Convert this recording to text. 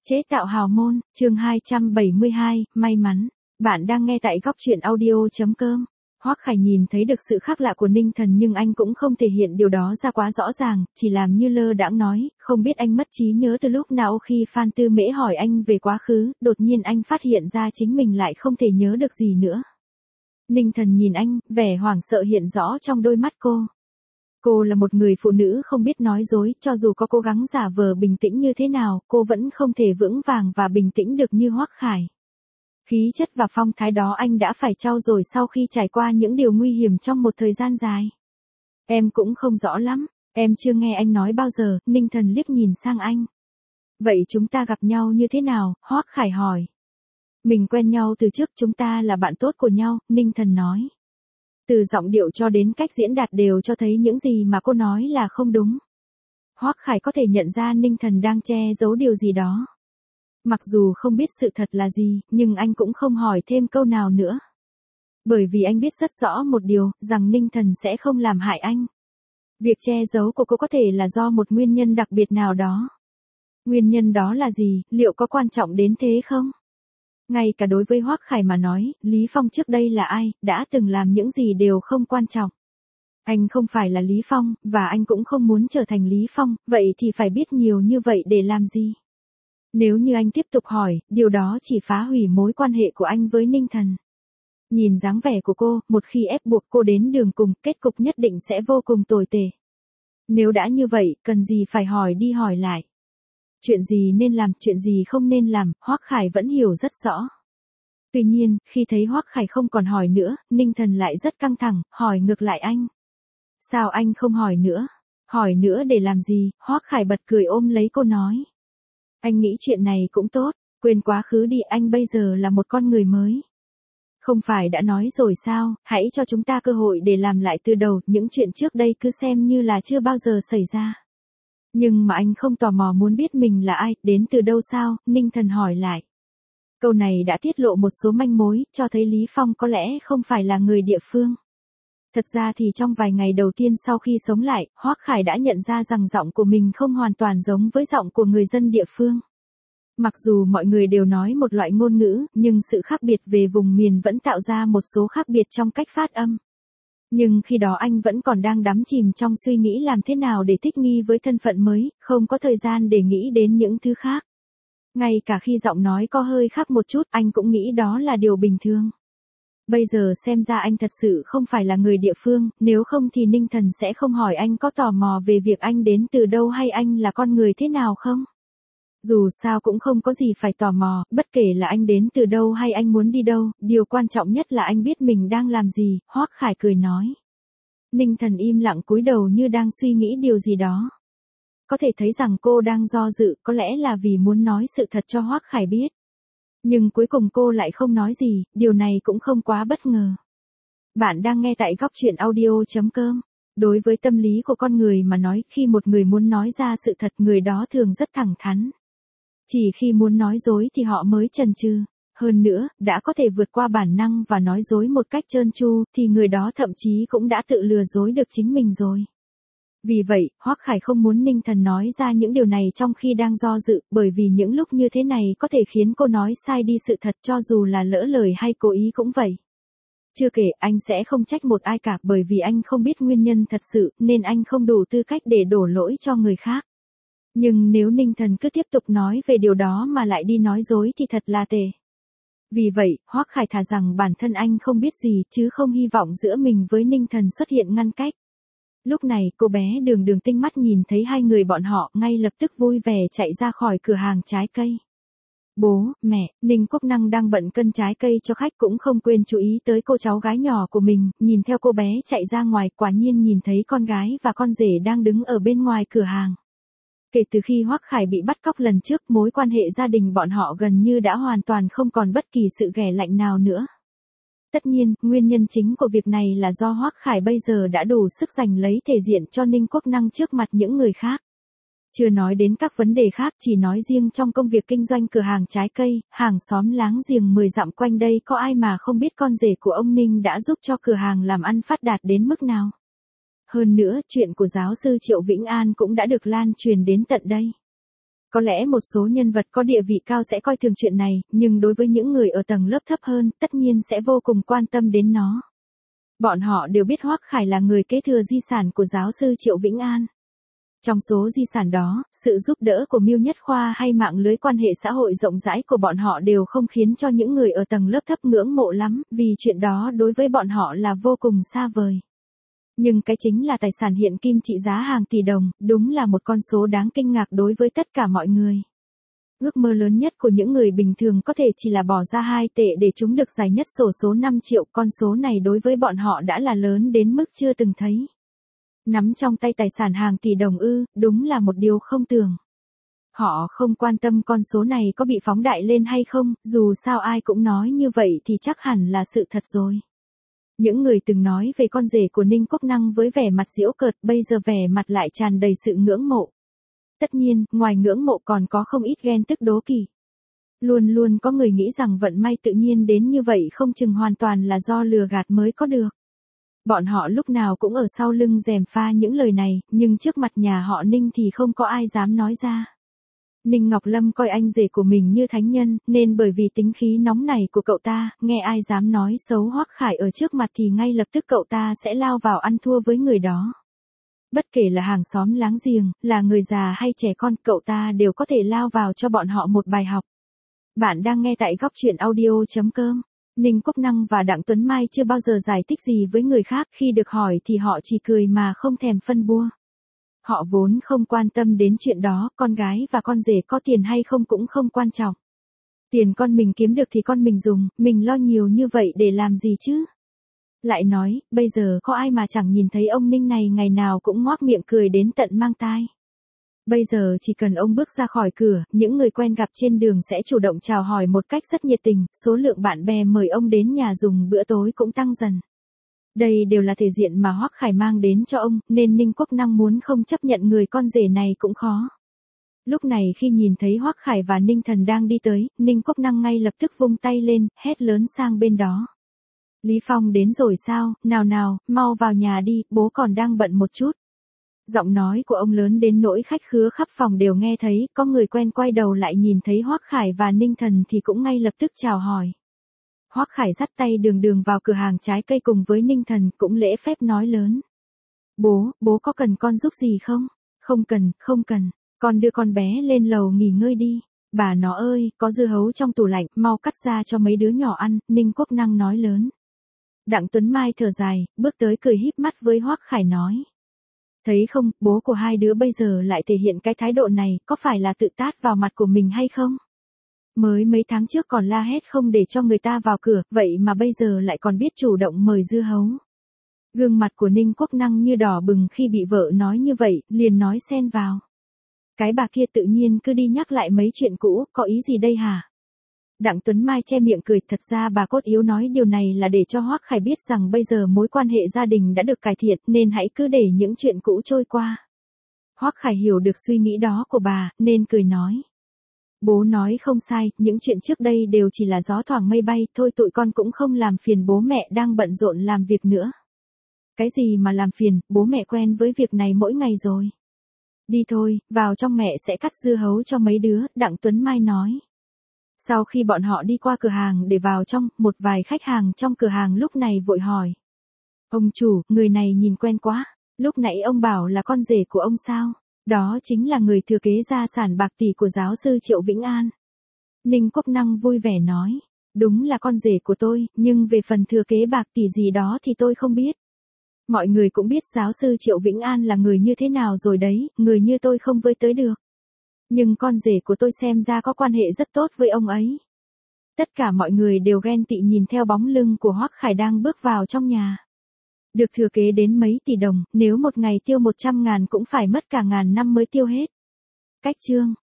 Chế tạo hào môn, chương 272, may mắn. Bạn đang nghe tại góc truyện audio.com. Hoắc Khải nhìn thấy được sự khác lạ của Ninh Thần nhưng anh cũng không thể hiện điều đó ra quá rõ ràng, chỉ làm như lơ đãng nói, không biết anh mất trí nhớ từ lúc nào. Khi Phan Tư Mễ hỏi anh về quá khứ, đột nhiên anh phát hiện ra chính mình lại không thể nhớ được gì nữa. Ninh Thần nhìn anh, vẻ hoảng sợ hiện rõ trong đôi mắt cô. Cô là một người phụ nữ không biết nói dối, cho dù có cố gắng giả vờ bình tĩnh như thế nào, cô vẫn không thể vững vàng và bình tĩnh được như Hoắc Khải. Khí chất và phong thái đó anh đã phải trau dồi sau khi trải qua những điều nguy hiểm trong một thời gian dài. Em cũng không rõ lắm, em chưa nghe anh nói bao giờ. Ninh Thần liếc nhìn sang anh. Vậy chúng ta gặp nhau như thế nào? Hoắc Khải hỏi. Mình quen nhau từ trước, chúng ta là bạn tốt của nhau, Ninh Thần nói. Từ giọng điệu cho đến cách diễn đạt đều cho thấy những gì mà cô nói là không đúng. Hoắc Khải có thể nhận ra Ninh Thần đang che giấu điều gì đó. Mặc dù không biết sự thật là gì, nhưng anh cũng không hỏi thêm câu nào nữa. Bởi vì anh biết rất rõ một điều, rằng Ninh Thần sẽ không làm hại anh. Việc che giấu của cô có thể là do một nguyên nhân đặc biệt nào đó. Nguyên nhân đó là gì, liệu có quan trọng đến thế không? Ngay cả đối với Hoắc Khải mà nói, Lý Phong trước đây là ai, đã từng làm những gì đều không quan trọng. Anh không phải là Lý Phong, và anh cũng không muốn trở thành Lý Phong, vậy thì phải biết nhiều như vậy để làm gì? Nếu như anh tiếp tục hỏi, điều đó chỉ phá hủy mối quan hệ của anh với Ninh Thần. Nhìn dáng vẻ của cô, một khi ép buộc cô đến đường cùng, kết cục nhất định sẽ vô cùng tồi tệ. Nếu đã như vậy, cần gì phải hỏi đi hỏi lại. Chuyện gì nên làm, chuyện gì không nên làm, Hoắc Khải vẫn hiểu rất rõ. Tuy nhiên, khi thấy Hoắc Khải không còn hỏi nữa, Ninh Thần lại rất căng thẳng, hỏi ngược lại anh. Sao anh không hỏi nữa? Hỏi nữa để làm gì? Hoắc Khải bật cười ôm lấy cô nói. Anh nghĩ chuyện này cũng tốt, quên quá khứ đi, anh bây giờ là một con người mới. Không phải đã nói rồi sao, hãy cho chúng ta cơ hội để làm lại từ đầu, những chuyện trước đây cứ xem như là chưa bao giờ xảy ra. Nhưng mà anh không tò mò muốn biết mình là ai, đến từ đâu sao? Ninh Thần hỏi lại. Câu này đã tiết lộ một số manh mối, cho thấy Lý Phong có lẽ không phải là người địa phương. Thật ra thì trong vài ngày đầu tiên sau khi sống lại, Hoắc Khải đã nhận ra rằng giọng của mình không hoàn toàn giống với giọng của người dân địa phương. Mặc dù mọi người đều nói một loại ngôn ngữ, nhưng sự khác biệt về vùng miền vẫn tạo ra một số khác biệt trong cách phát âm. Nhưng khi đó anh vẫn còn đang đắm chìm trong suy nghĩ làm thế nào để thích nghi với thân phận mới, không có thời gian để nghĩ đến những thứ khác. Ngay cả khi giọng nói có hơi khác một chút, anh cũng nghĩ đó là điều bình thường. Bây giờ xem ra anh thật sự không phải là người địa phương, nếu không thì Ninh Thần sẽ không hỏi anh có tò mò về việc anh đến từ đâu hay anh là con người thế nào không. Dù sao cũng không có gì phải tò mò, bất kể là anh đến từ đâu hay anh muốn đi đâu, điều quan trọng nhất là anh biết mình đang làm gì, Hoắc Khải cười nói. Ninh Thần im lặng cúi đầu như đang suy nghĩ điều gì đó. Có thể thấy rằng cô đang do dự, có lẽ là vì muốn nói sự thật cho Hoắc Khải biết. Nhưng cuối cùng cô lại không nói gì, điều này cũng không quá bất ngờ. Bạn đang nghe tại góc truyện audio.com. Đối với tâm lý của con người mà nói, khi một người muốn nói ra sự thật, người đó thường rất thẳng thắn. Chỉ khi muốn nói dối thì họ mới chần chừ. Hơn nữa, đã có thể vượt qua bản năng và nói dối một cách trơn tru, thì người đó thậm chí cũng đã tự lừa dối được chính mình rồi. Vì vậy, Hoắc Khải không muốn Ninh Thần nói ra những điều này trong khi đang do dự, bởi vì những lúc như thế này có thể khiến cô nói sai đi sự thật cho dù là lỡ lời hay cố ý cũng vậy. Chưa kể, anh sẽ không trách một ai cả bởi vì anh không biết nguyên nhân thật sự, nên anh không đủ tư cách để đổ lỗi cho người khác. Nhưng nếu Ninh Thần cứ tiếp tục nói về điều đó mà lại đi nói dối thì thật là tệ. Vì vậy, Hoắc Khải thà rằng bản thân anh không biết gì chứ không hy vọng giữa mình với Ninh Thần xuất hiện ngăn cách. Lúc này, cô bé Đường Đường tinh mắt nhìn thấy hai người bọn họ, ngay lập tức vui vẻ chạy ra khỏi cửa hàng trái cây. Bố, mẹ, Ninh Quốc Năng đang bận cân trái cây cho khách cũng không quên chú ý tới cô cháu gái nhỏ của mình, nhìn theo cô bé chạy ra ngoài, quả nhiên nhìn thấy con gái và con rể đang đứng ở bên ngoài cửa hàng. Kể từ khi Hoắc Khải bị bắt cóc lần trước, mối quan hệ gia đình bọn họ gần như đã hoàn toàn không còn bất kỳ sự ghẻ lạnh nào nữa. Tất nhiên, nguyên nhân chính của việc này là do Hoắc Khải bây giờ đã đủ sức giành lấy thể diện cho Ninh Quốc Năng trước mặt những người khác. Chưa nói đến các vấn đề khác, chỉ nói riêng trong công việc kinh doanh cửa hàng trái cây, hàng xóm láng giềng 10 dặm quanh đây có ai mà không biết con rể của ông Ninh đã giúp cho cửa hàng làm ăn phát đạt đến mức nào. Hơn nữa, chuyện của giáo sư Triệu Vĩnh An cũng đã được lan truyền đến tận đây. Có lẽ một số nhân vật có địa vị cao sẽ coi thường chuyện này, nhưng đối với những người ở tầng lớp thấp hơn, tất nhiên sẽ vô cùng quan tâm đến nó. Bọn họ đều biết Hoắc Khải là người kế thừa di sản của giáo sư Triệu Vĩnh An. Trong số di sản đó, sự giúp đỡ của Miêu Nhất Khoa hay mạng lưới quan hệ xã hội rộng rãi của bọn họ đều không khiến cho những người ở tầng lớp thấp ngưỡng mộ lắm, vì chuyện đó đối với bọn họ là vô cùng xa vời. Nhưng cái chính là tài sản hiện kim trị giá hàng tỷ đồng, đúng là một con số đáng kinh ngạc đối với tất cả mọi người. Ước mơ lớn nhất của những người bình thường có thể chỉ là bỏ ra 2 tệ để trúng được giải nhất xổ số 5 triệu, con số này đối với bọn họ đã là lớn đến mức chưa từng thấy. Nắm trong tay tài sản hàng tỷ đồng đúng là một điều không tưởng. Họ không quan tâm con số này có bị phóng đại lên hay không, dù sao ai cũng nói như vậy thì chắc hẳn là sự thật rồi. Những người từng nói về con rể của Ninh Quốc Năng với vẻ mặt giễu cợt bây giờ vẻ mặt lại tràn đầy sự ngưỡng mộ. Tất nhiên, ngoài ngưỡng mộ còn có không ít ghen tức đố kỵ. Luôn luôn có người nghĩ rằng vận may tự nhiên đến như vậy không chừng hoàn toàn là do lừa gạt mới có được. Bọn họ lúc nào cũng ở sau lưng gièm pha những lời này, nhưng trước mặt nhà họ Ninh thì không có ai dám nói ra. Ninh Ngọc Lâm coi anh rể của mình như thánh nhân, nên bởi vì tính khí nóng này của cậu ta, nghe ai dám nói xấu Hoắc Khải ở trước mặt thì ngay lập tức cậu ta sẽ lao vào ăn thua với người đó. Bất kể là hàng xóm láng giềng, là người già hay trẻ con, cậu ta đều có thể lao vào cho bọn họ một bài học. Bạn đang nghe tại góc truyện audio.com. Ninh Quốc Năng và Đặng Tuấn Mai chưa bao giờ giải thích gì với người khác, khi được hỏi thì họ chỉ cười mà không thèm phân bua. Họ vốn không quan tâm đến chuyện đó, con gái và con rể có tiền hay không cũng không quan trọng. Tiền con mình kiếm được thì con mình dùng, mình lo nhiều như vậy để làm gì chứ? Lại nói, bây giờ có ai mà chẳng nhìn thấy ông Ninh này ngày nào cũng ngoác miệng cười đến tận mang tai. Bây giờ chỉ cần ông bước ra khỏi cửa, những người quen gặp trên đường sẽ chủ động chào hỏi một cách rất nhiệt tình, số lượng bạn bè mời ông đến nhà dùng bữa tối cũng tăng dần. Đây đều là thể diện mà Hoắc Khải mang đến cho ông, nên Ninh Quốc Năng muốn không chấp nhận người con rể này cũng khó. Lúc này khi nhìn thấy Hoắc Khải và Ninh Thần đang đi tới, Ninh Quốc Năng ngay lập tức vung tay lên, hét lớn sang bên đó. Lý Phong đến rồi sao, nào nào, mau vào nhà đi, bố còn đang bận một chút. Giọng nói của ông lớn đến nỗi khách khứa khắp phòng đều nghe thấy, có người quen quay đầu lại nhìn thấy Hoắc Khải và Ninh Thần thì cũng ngay lập tức chào hỏi. Hoắc Khải dắt tay Đường Đường vào cửa hàng trái cây cùng với Ninh Thần, cũng lễ phép nói lớn. Bố có cần con giúp gì không? Không cần, con đưa con bé lên lầu nghỉ ngơi đi. Bà nó ơi, có dưa hấu trong tủ lạnh, mau cắt ra cho mấy đứa nhỏ ăn, Ninh Quốc Năng nói lớn. Đặng Tuấn Mai thở dài, bước tới cười híp mắt với Hoắc Khải nói. Thấy không, bố của hai đứa bây giờ lại thể hiện cái thái độ này, có phải là tự tát vào mặt của mình hay không? Mới mấy tháng trước còn la hét không để cho người ta vào cửa, vậy mà bây giờ lại còn biết chủ động mời dưa hấu. Gương mặt của Ninh Quốc Năng như đỏ bừng khi bị vợ nói như vậy, liền nói xen vào. Cái bà kia tự nhiên cứ đi nhắc lại mấy chuyện cũ, có ý gì đây hả? Đặng Tuấn Mai che miệng cười, thật ra bà cốt yếu nói điều này là để cho Hoắc Khải biết rằng bây giờ mối quan hệ gia đình đã được cải thiện, nên hãy cứ để những chuyện cũ trôi qua. Hoắc Khải hiểu được suy nghĩ đó của bà, nên cười nói. Bố nói không sai, những chuyện trước đây đều chỉ là gió thoảng mây bay, thôi tụi con cũng không làm phiền bố mẹ đang bận rộn làm việc nữa. Cái gì mà làm phiền, bố mẹ quen với việc này mỗi ngày rồi. Đi thôi, vào trong mẹ sẽ cắt dưa hấu cho mấy đứa, Đặng Tuấn Mai nói. Sau khi bọn họ đi qua cửa hàng để vào trong, một vài khách hàng trong cửa hàng lúc này vội hỏi. Ông chủ, người này nhìn quen quá, lúc nãy ông bảo là con rể của ông sao? Đó chính là người thừa kế gia sản bạc tỷ của giáo sư Triệu Vĩnh An. Ninh Quốc Năng vui vẻ nói. Đúng là con rể của tôi, nhưng về phần thừa kế bạc tỷ gì đó thì tôi không biết. Mọi người cũng biết giáo sư Triệu Vĩnh An là người như thế nào rồi đấy, người như tôi không với tới được. Nhưng con rể của tôi xem ra có quan hệ rất tốt với ông ấy. Tất cả mọi người đều ghen tị nhìn theo bóng lưng của Hoắc Khải đang bước vào trong nhà. Được thừa kế đến mấy tỷ đồng, nếu một ngày tiêu 100.000 cũng phải mất cả ngàn năm mới tiêu hết. Cách chương